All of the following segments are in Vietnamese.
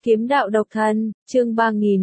Kiếm đạo độc thân, chương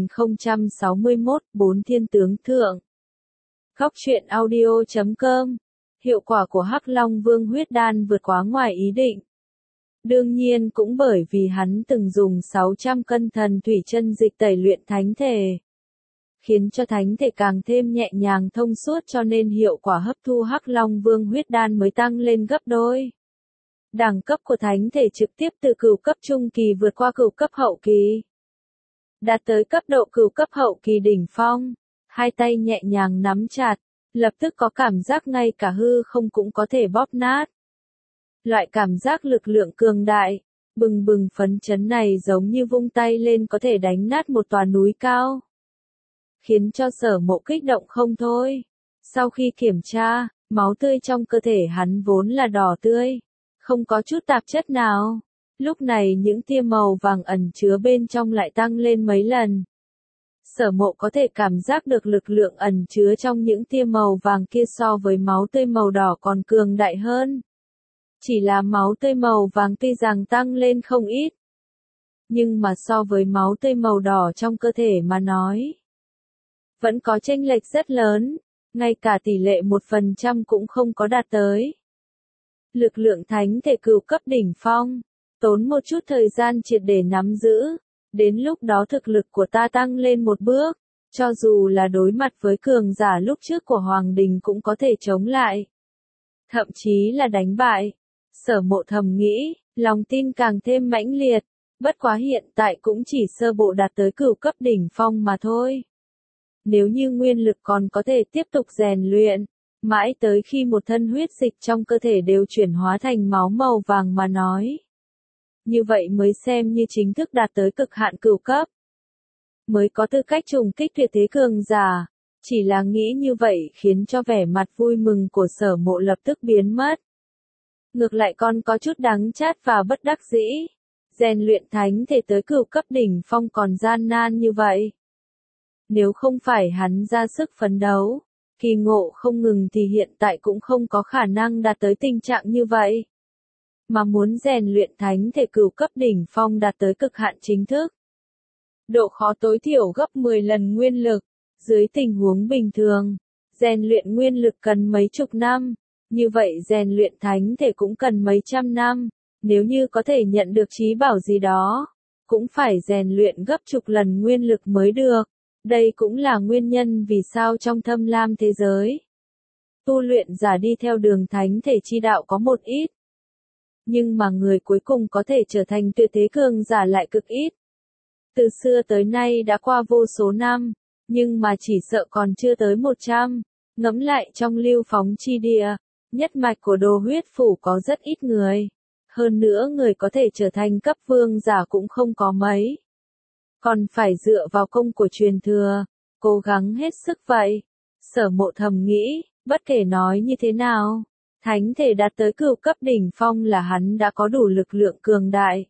3061, bốn thiên tướng thượng. Góc truyện audio.com. Hiệu quả của Hắc Long Vương huyết đan vượt quá ngoài ý định. Đương nhiên cũng bởi vì hắn từng dùng 600 cân thần thủy chân dịch tẩy luyện thánh thể, khiến cho thánh thể càng thêm nhẹ nhàng thông suốt, cho nên hiệu quả hấp thu Hắc Long Vương huyết đan mới tăng lên gấp đôi. Đẳng cấp của thánh thể trực tiếp từ cửu cấp trung kỳ vượt qua cửu cấp hậu kỳ, đạt tới cấp độ cửu cấp hậu kỳ đỉnh phong. Hai tay nhẹ nhàng nắm chặt, lập tức có cảm giác ngay cả hư không cũng có thể bóp nát. Loại cảm giác lực lượng cường đại, bừng bừng phấn chấn này giống như vung tay lên có thể đánh nát một tòa núi cao, khiến cho Sở Mộ kích động không thôi. Sau khi kiểm tra, máu tươi trong cơ thể hắn vốn là đỏ tươi, không có chút tạp chất nào. Lúc này những tia màu vàng ẩn chứa bên trong lại tăng lên mấy lần. Sở Mộ có thể cảm giác được lực lượng ẩn chứa trong những tia màu vàng kia so với máu tươi màu đỏ còn cường đại hơn. Chỉ là máu tươi màu vàng tuy rằng tăng lên không ít, nhưng mà so với máu tươi màu đỏ trong cơ thể mà nói, vẫn có chênh lệch rất lớn, ngay cả tỷ lệ 1% cũng không có đạt tới. Lực lượng thánh thể cửu cấp đỉnh phong, tốn một chút thời gian triệt để nắm giữ, đến lúc đó thực lực của ta tăng lên một bước, cho dù là đối mặt với cường giả lúc trước của Hoàng Đình cũng có thể chống lại, thậm chí là đánh bại. Sở Mộ thầm nghĩ, lòng tin càng thêm mãnh liệt, bất quá hiện tại cũng chỉ sơ bộ đạt tới cửu cấp đỉnh phong mà thôi. Nếu như nguyên lực còn có thể tiếp tục rèn luyện, mãi tới khi một thân huyết dịch trong cơ thể đều chuyển hóa thành máu màu vàng mà nói, như vậy mới xem như chính thức đạt tới cực hạn cửu cấp, mới có tư cách trùng kích tuyệt thế cường giả. Chỉ là nghĩ như vậy khiến cho vẻ mặt vui mừng của Sở Mộ lập tức biến mất. Ngược lại còn có chút đắng chát và bất đắc dĩ. Rèn luyện thánh thể tới cửu cấp đỉnh phong còn gian nan như vậy. Nếu không phải hắn ra sức phấn đấu, kỳ ngộ không ngừng thì hiện tại cũng không có khả năng đạt tới tình trạng như vậy. Mà muốn rèn luyện thánh thể cửu cấp đỉnh phong đạt tới cực hạn chính thức, độ khó tối thiểu gấp 10 lần nguyên lực. Dưới tình huống bình thường, rèn luyện nguyên lực cần mấy chục năm, như vậy rèn luyện thánh thể cũng cần mấy trăm năm. Nếu như có thể nhận được trí bảo gì đó, cũng phải rèn luyện gấp chục lần nguyên lực mới được. Đây cũng là nguyên nhân vì sao trong Thâm Lam thế giới, tu luyện giả đi theo đường thánh thể chi đạo có một ít, nhưng mà người cuối cùng có thể trở thành tuyệt thế cường giả lại cực ít. Từ xưa tới nay đã qua vô số năm, nhưng mà chỉ sợ còn chưa tới 100. Ngẫm lại trong Lưu Phóng chi địa, nhất mạch của Đồ Huyết Phủ có rất ít người. Hơn nữa người có thể trở thành cấp vương giả cũng không có mấy. Còn phải dựa vào công của truyền thừa, cố gắng hết sức vậy. Sở Mộ thầm nghĩ, bất kể nói như thế nào, thánh thể đạt tới cửu cấp đỉnh phong là hắn đã có đủ lực lượng cường đại.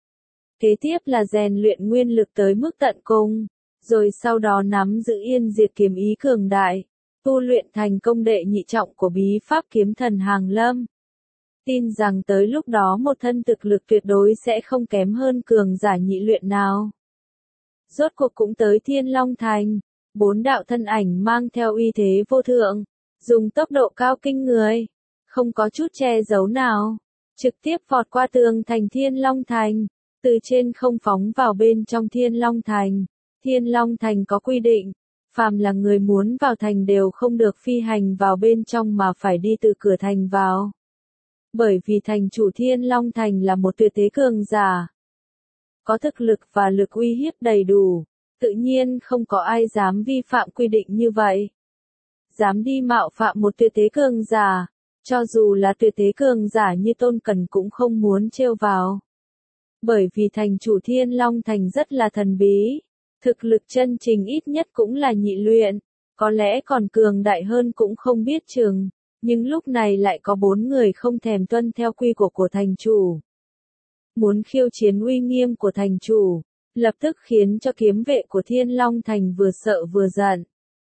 Kế tiếp là rèn luyện nguyên lực tới mức tận cùng, rồi sau đó nắm giữ yên diệt kiếm ý cường đại, tu luyện thành công đệ nhị trọng của bí pháp kiếm thần hàng lâm. Tin rằng tới lúc đó một thân thực lực tuyệt đối sẽ không kém hơn cường giả nhị luyện nào. Rốt cuộc cũng tới Thiên Long Thành, bốn đạo thân ảnh mang theo uy thế vô thượng, dùng tốc độ cao kinh người, không có chút che giấu nào, trực tiếp vọt qua tường thành Thiên Long Thành, từ trên không phóng vào bên trong Thiên Long Thành. Thiên Long Thành có quy định, phàm là người muốn vào thành đều không được phi hành vào bên trong mà phải đi từ cửa thành vào. Bởi vì thành chủ Thiên Long Thành là một tuyệt thế cường giả, có thực lực và lực uy hiếp đầy đủ, tự nhiên không có ai dám vi phạm quy định như vậy. Dám đi mạo phạm một tuyệt thế cường giả, cho dù là tuyệt thế cường giả như Tôn Cần cũng không muốn trêu vào. Bởi vì thành chủ Thiên Long Thành rất là thần bí, thực lực chân chính ít nhất cũng là nhị luyện, có lẽ còn cường đại hơn cũng không biết chừng, nhưng lúc này lại có 4 người không thèm tuân theo quy của thành chủ. Muốn khiêu chiến uy nghiêm của thành chủ, lập tức khiến cho kiếm vệ của Thiên Long Thành vừa sợ vừa giận.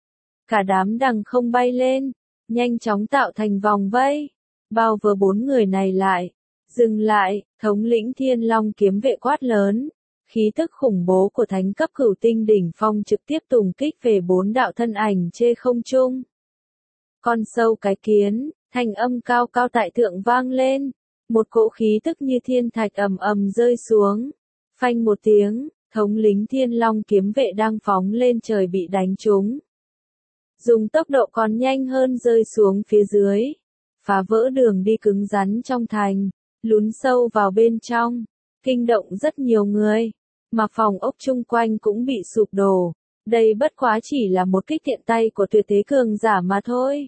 Cả đám đằng không bay lên, nhanh chóng tạo thành vòng vây, bao vây 4 người này lại. Dừng lại, thống lĩnh Thiên Long kiếm vệ quát lớn, Khí tức khủng bố của thánh cấp cửu tinh đỉnh phong trực tiếp tùng kích về 4 đạo thân ảnh trên không trung. Con sâu cái kiến, thanh âm cao cao tại thượng vang lên. Một cỗ khí tức như thiên thạch ầm ầm rơi xuống. Phanh một tiếng, thống lĩnh Thiên Long kiếm vệ đang phóng lên trời bị đánh trúng. Dùng tốc độ còn nhanh hơn rơi xuống phía dưới. Phá vỡ đường đi cứng rắn trong thành. Lún sâu vào bên trong. Kinh động rất nhiều người. Mà phòng ốc chung quanh cũng bị sụp đổ. Đây bất quá chỉ là một kích tiện tay của tuyệt thế cường giả mà thôi.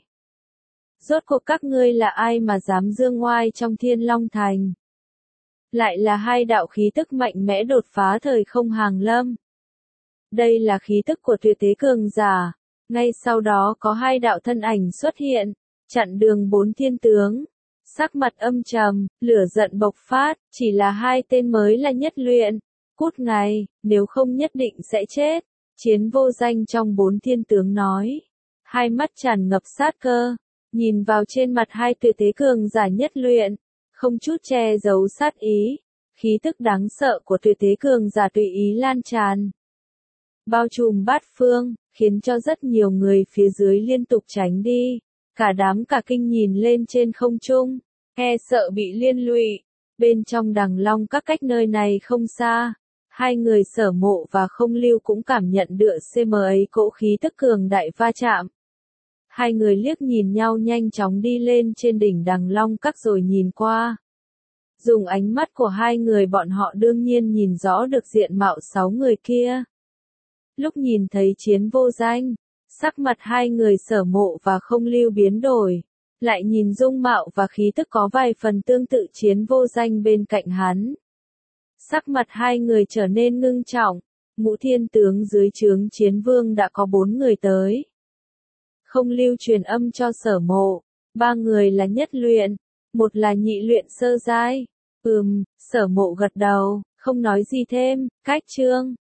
Rốt cuộc các ngươi là ai mà dám dương ngoai trong Thiên Long Thành? Lại là hai đạo khí tức mạnh mẽ đột phá thời không hàng lâm. Đây là khí tức của tuyệt thế cường giả. Ngay sau đó có hai đạo thân ảnh xuất hiện, chặn đường 4 thiên tướng. Sắc mặt âm trầm, lửa giận bộc phát, chỉ là hai tên mới là nhất luyện. Cút ngay, nếu không nhất định sẽ chết. Chiến Vô Danh trong 4 thiên tướng nói. Hai mắt tràn ngập sát cơ, nhìn vào trên mặt hai tuyệt thế cường giả nhất luyện, không chút che giấu sát ý. Khí tức đáng sợ của tuyệt thế cường giả tùy ý lan tràn. Bao trùm bát phương, khiến cho rất nhiều người phía dưới liên tục tránh đi. Cả đám cả kinh nhìn lên trên không trung, e sợ bị liên lụy. Bên trong Đằng Long các cách nơi này không xa. Hai người Sở Mộ và Không Lưu cũng cảm nhận được cm ấy cỗ khí tức cường đại va chạm. Hai người liếc nhìn nhau nhanh chóng đi lên trên đỉnh Đằng Long các rồi nhìn qua. Dùng ánh mắt của hai người bọn họ đương nhiên nhìn rõ được diện mạo 6 người kia. Lúc nhìn thấy Chiến Vô Danh, sắc mặt hai người Sở Mộ và Không Lưu biến đổi. Lại nhìn dung mạo và khí tức có vài phần tương tự Chiến Vô Danh bên cạnh hắn. Sắc mặt hai người trở nên ngưng trọng. Ngũ thiên tướng dưới trướng Chiến Vương đã có 4 người tới. Không Lưu truyền âm cho Sở Mộ. 3 người là nhất luyện, một là nhị luyện sơ giai. Sở Mộ gật đầu, không nói gì thêm. Cách chương